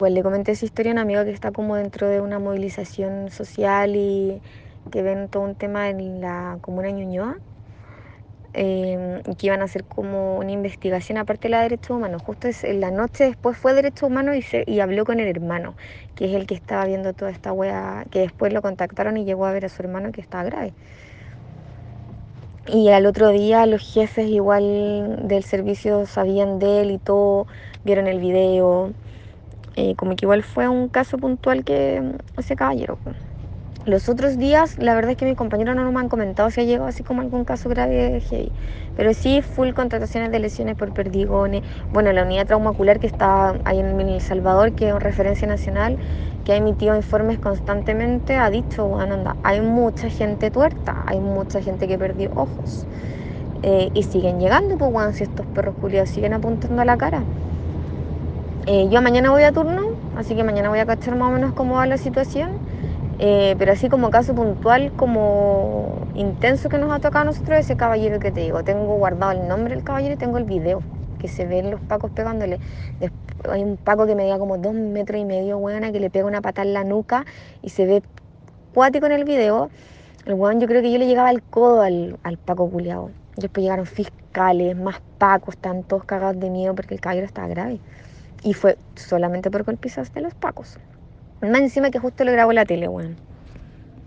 Pues le comenté esa historia a una amiga que está como dentro de una movilización social y que ven todo un tema en la comuna de Ñuñoa, y que iban a hacer como una investigación aparte de la de derechos humanos. Justo en la noche después fue derechos humanos y habló con el hermano, que es el que estaba viendo toda esta wea, que después lo contactaron y llegó a ver a su hermano que estaba grave. Y al otro día los jefes igual del servicio sabían de él y todo, vieron el video. Como que igual fue un caso puntual que ese caballero. Los otros días, la verdad es que mis compañeros no me han comentado si ha llegado así como algún caso grave de heavy. Pero sí, full contrataciones de lesiones por perdigones. Bueno, la unidad traumacular que está ahí en El Salvador, que es referencia nacional, que ha emitido informes constantemente, ha dicho, bueno, anda, hay mucha gente tuerta, hay mucha gente que perdió ojos. Y siguen llegando, pues, bueno, si estos perros culiados siguen apuntando a la cara. Yo mañana voy a turno, así que mañana voy a cachar más o menos cómo va la situación. Pero así como caso puntual, como intenso que nos ha tocado a nosotros, ese caballero que te digo. Tengo guardado el nombre del caballero y tengo el video, que se ven los pacos pegándole. Hay un paco que medía como 2,5 metros, weona, que le pega una patada en la nuca y se ve cuático en el video. El weón, yo creo que yo le llegaba al codo al paco culiao. Después llegaron fiscales, más pacos, están todos cagados de miedo porque el caballero estaba grave. Y fue solamente por golpizas de los pacos. Más encima que justo lo grabó la tele, weón.